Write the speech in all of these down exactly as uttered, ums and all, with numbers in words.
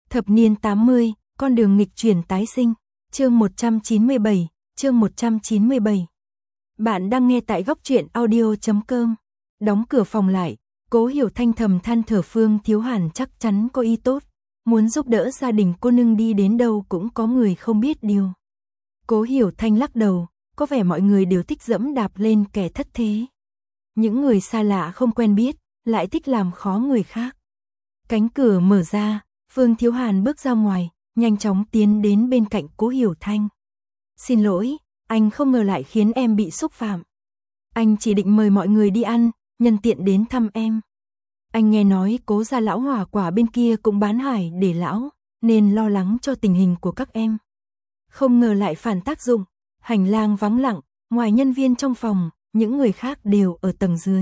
Thập niên tám mươi, con đường nghịch chuyển tái sinh, chương một trăm chín mươi bảy, chương một trăm chín mươi bảy. Bạn đang nghe tại góc truyện audio chấm com. Đóng cửa phòng lại, Cố Hiểu Thanh thầm than thở, Phương Thiếu Hàn chắc chắn có ý tốt, muốn giúp đỡ gia đình cô nương, đi đến đâu cũng có người không biết điều. Cố Hiểu Thanh lắc đầu, có vẻ mọi người đều thích dẫm đạp lên kẻ thất thế. Những người xa lạ không quen biết, lại thích làm khó người khác. Cánh cửa mở ra, Phương Thiếu Hàn bước ra ngoài, nhanh chóng tiến đến bên cạnh Cố Hiểu Thanh. Xin lỗi, anh không ngờ lại khiến em bị xúc phạm. Anh chỉ định mời mọi người đi ăn, nhân tiện đến thăm em. Anh nghe nói Cố gia lão hỏa quả bên kia cũng bán hải để lão, nên lo lắng cho tình hình của các em. Không ngờ lại phản tác dụng, hành lang vắng lặng, ngoài nhân viên trong phòng, những người khác đều ở tầng dưới.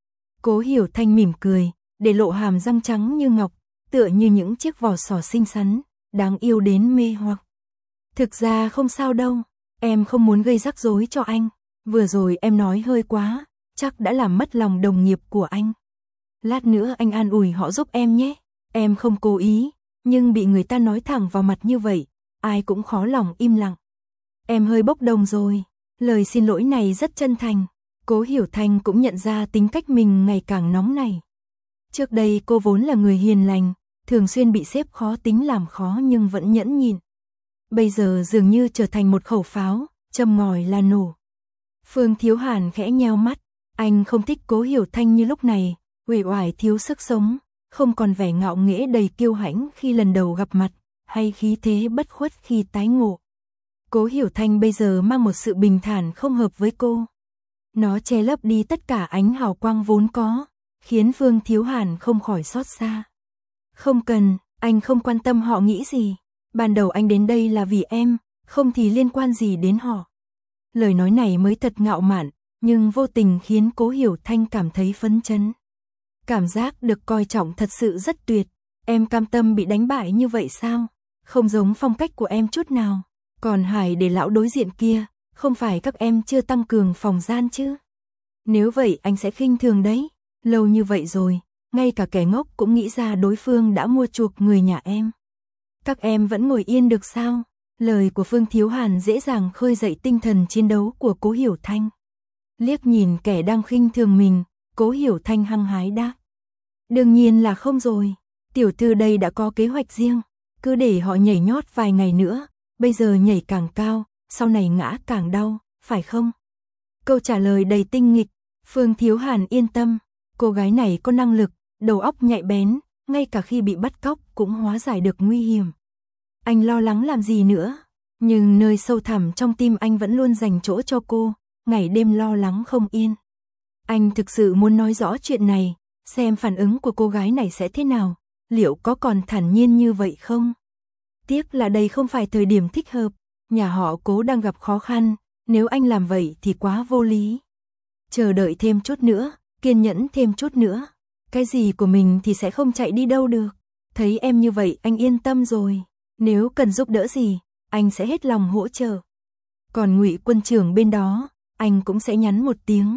Cố Hiểu Thanh mỉm cười, để lộ hàm răng trắng như ngọc, tựa như những chiếc vỏ sò xinh xắn, đáng yêu đến mê hoặc. Thực ra không sao đâu, em không muốn gây rắc rối cho anh. Vừa rồi em nói hơi quá, chắc đã làm mất lòng đồng nghiệp của anh. Lát nữa anh an ủi họ giúp em nhé. Em không cố ý, nhưng bị người ta nói thẳng vào mặt như vậy, ai cũng khó lòng im lặng. Em hơi bốc đồng rồi, lời xin lỗi này rất chân thành. Cố Hiểu Thanh cũng nhận ra tính cách mình ngày càng nóng này. Trước đây cô vốn là người hiền lành, thường xuyên bị sếp khó tính làm khó nhưng vẫn nhẫn nhịn. Bây giờ dường như trở thành một khẩu pháo, châm ngòi là nổ. Phương Thiếu Hàn khẽ nheo mắt, anh không thích Cố Hiểu Thanh như lúc này, uể oải thiếu sức sống, không còn vẻ ngạo nghễ đầy kiêu hãnh khi lần đầu gặp mặt, hay khí thế bất khuất khi tái ngộ. Cố Hiểu Thanh bây giờ mang một sự bình thản không hợp với cô. Nó che lấp đi tất cả ánh hào quang vốn có, khiến Phương Thiếu Hàn không khỏi xót xa. Không cần, anh không quan tâm họ nghĩ gì. Ban đầu anh đến đây là vì em, không thì liên quan gì đến họ. Lời nói này mới thật ngạo mạn, nhưng vô tình khiến Cố Hiểu Thanh cảm thấy phấn chấn. Cảm giác được coi trọng thật sự rất tuyệt. Em cam tâm bị đánh bại như vậy sao? Không giống phong cách của em chút nào. Còn Hải để lão đối diện kia, không phải các em chưa tăng cường phòng gian chứ? Nếu vậy anh sẽ khinh thường đấy. Lâu như vậy rồi, ngay cả kẻ ngốc cũng nghĩ ra đối phương đã mua chuộc người nhà em. Các em vẫn ngồi yên được sao? Lời của Phương Thiếu Hàn dễ dàng khơi dậy tinh thần chiến đấu của Cố Hiểu Thanh. Liếc nhìn kẻ đang khinh thường mình, Cố Hiểu Thanh hăng hái đáp. Đương nhiên là không rồi, tiểu thư đây đã có kế hoạch riêng, cứ để họ nhảy nhót vài ngày nữa, bây giờ nhảy càng cao, sau này ngã càng đau, phải không? Câu trả lời đầy tinh nghịch, Phương Thiếu Hàn yên tâm, cô gái này có năng lực, đầu óc nhạy bén, ngay cả khi bị bắt cóc cũng hóa giải được nguy hiểm. Anh lo lắng làm gì nữa, nhưng nơi sâu thẳm trong tim anh vẫn luôn dành chỗ cho cô, ngày đêm lo lắng không yên. Anh thực sự muốn nói rõ chuyện này, xem phản ứng của cô gái này sẽ thế nào, liệu có còn thản nhiên như vậy không? Tiếc là đây không phải thời điểm thích hợp, nhà họ Cố đang gặp khó khăn, nếu anh làm vậy thì quá vô lý. Chờ đợi thêm chút nữa, kiên nhẫn thêm chút nữa, cái gì của mình thì sẽ không chạy đi đâu được. Thấy em như vậy anh yên tâm rồi, nếu cần giúp đỡ gì, anh sẽ hết lòng hỗ trợ. Còn Ngụy quân trưởng bên đó, anh cũng sẽ nhắn một tiếng.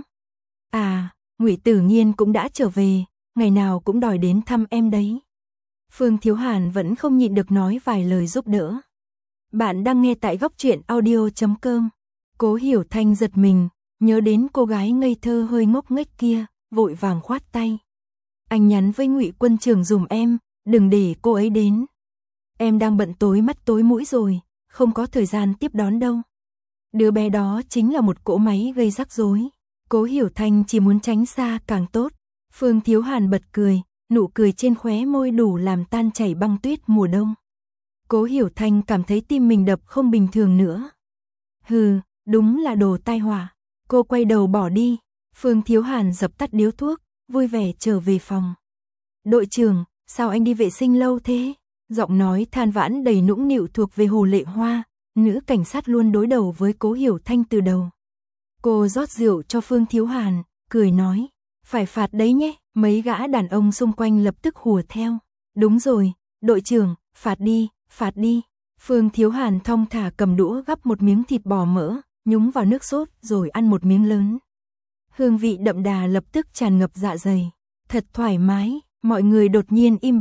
À, Ngụy Tử Nghiên cũng đã trở về, ngày nào cũng đòi đến thăm em đấy. Phương Thiếu Hàn vẫn không nhịn được nói vài lời giúp đỡ. Bạn đang nghe tại góc truyện audio chấm com. Cố Hiểu Thanh giật mình, nhớ đến cô gái ngây thơ hơi ngốc nghếch kia, vội vàng khoát tay. Anh nhắn với Ngụy quân trưởng dùm em, đừng để cô ấy đến. Em đang bận tối mắt tối mũi rồi, không có thời gian tiếp đón đâu. Đứa bé đó chính là một cỗ máy gây rắc rối. Cố Hiểu Thanh chỉ muốn tránh xa càng tốt. Phương Thiếu Hàn bật cười, nụ cười trên khóe môi đủ làm tan chảy băng tuyết mùa đông. Cố Hiểu Thanh cảm thấy tim mình đập không bình thường nữa. Hừ, đúng là đồ tai họa. Cô quay đầu bỏ đi. Phương Thiếu Hàn dập tắt điếu thuốc, vui vẻ trở về phòng. Đội trưởng, sao anh đi vệ sinh lâu thế? Giọng nói than vãn đầy nũng nịu thuộc về Hồ Lệ Hoa, nữ cảnh sát luôn đối đầu với Cố Hiểu Thanh từ đầu. Cô rót rượu cho Phương Thiếu Hàn, cười nói, phải phạt đấy nhé. Mấy gã đàn ông xung quanh lập tức hùa theo. Đúng rồi, đội trưởng, phạt đi, phạt đi. Phương Thiếu Hàn thong thả cầm đũa gắp một miếng thịt bò mỡ, nhúng vào nước sốt rồi ăn một miếng lớn. Hương vị đậm đà lập tức tràn ngập dạ dày. Thật thoải mái, mọi người đột nhiên im bặt.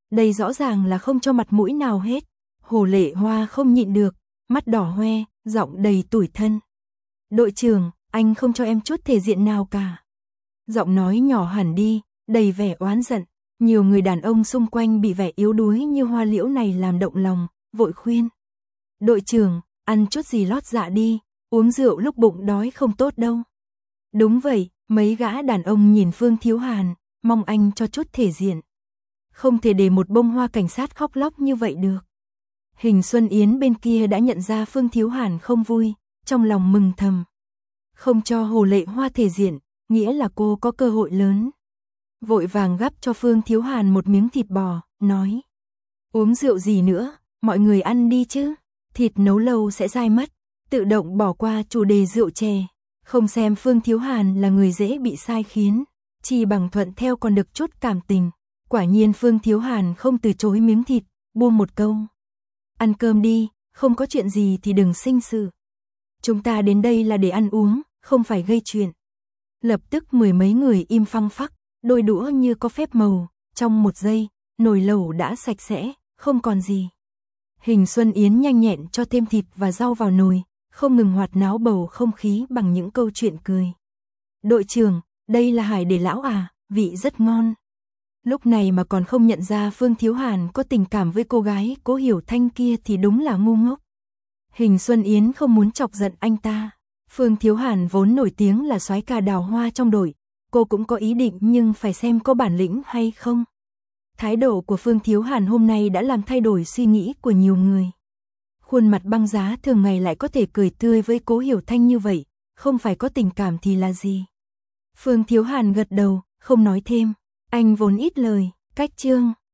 Đây rõ ràng là không cho mặt mũi nào hết. Hồ Lệ Hoa không nhịn được, mắt đỏ hoe, giọng đầy tủi thân. Đội trưởng, anh không cho em chút thể diện nào cả. Giọng nói nhỏ hẳn đi, đầy vẻ oán giận. Nhiều người đàn ông xung quanh bị vẻ yếu đuối như Hoa Liễu này làm động lòng, vội khuyên. Đội trưởng, ăn chút gì lót dạ đi, uống rượu lúc bụng đói không tốt đâu. Đúng vậy, mấy gã đàn ông nhìn Phương Thiếu Hàn, mong anh cho chút thể diện. Không thể để một bông hoa cảnh sát khóc lóc như vậy được. Hình Xuân Yến bên kia đã nhận ra Phương Thiếu Hàn không vui, trong lòng mừng thầm. Không cho Hồ Lệ Hoa thể diện, nghĩa là cô có cơ hội lớn. Vội vàng gắp cho Phương Thiếu Hàn một miếng thịt bò, nói. Uống rượu gì nữa, mọi người ăn đi chứ, thịt nấu lâu sẽ dai mất, tự động bỏ qua chủ đề rượu chè. Không xem Phương Thiếu Hàn là người dễ bị sai khiến, chỉ bằng thuận theo còn được chút cảm tình. Quả nhiên Phương Thiếu Hàn không từ chối miếng thịt, buông một câu. Ăn cơm đi, không có chuyện gì thì đừng sinh sự. Chúng ta đến đây là để ăn uống, không phải gây chuyện. Lập tức mười mấy người im phăng phắc, đôi đũa như có phép màu, trong một giây, nồi lẩu đã sạch sẽ, không còn gì. Hình Xuân Yến nhanh nhẹn cho thêm thịt và rau vào nồi, không ngừng hoạt náo bầu không khí bằng những câu chuyện cười. Đội trưởng, đây là hải để lão à, vị rất ngon. Lúc này mà còn không nhận ra Phương Thiếu Hàn có tình cảm với cô gái Cố Hiểu Thanh kia thì đúng là ngu ngốc. Hình Xuân Yến không muốn chọc giận anh ta. Phương Thiếu Hàn vốn nổi tiếng là soái ca đào hoa trong đội, cô cũng có ý định nhưng phải xem có bản lĩnh hay không. Thái độ của Phương Thiếu Hàn hôm nay đã làm thay đổi suy nghĩ của nhiều người. Khuôn mặt băng giá thường ngày lại có thể cười tươi với Cố Hiểu Thanh như vậy, không phải có tình cảm thì là gì. Phương Thiếu Hàn gật đầu, không nói thêm. Anh vốn ít lời, cách chương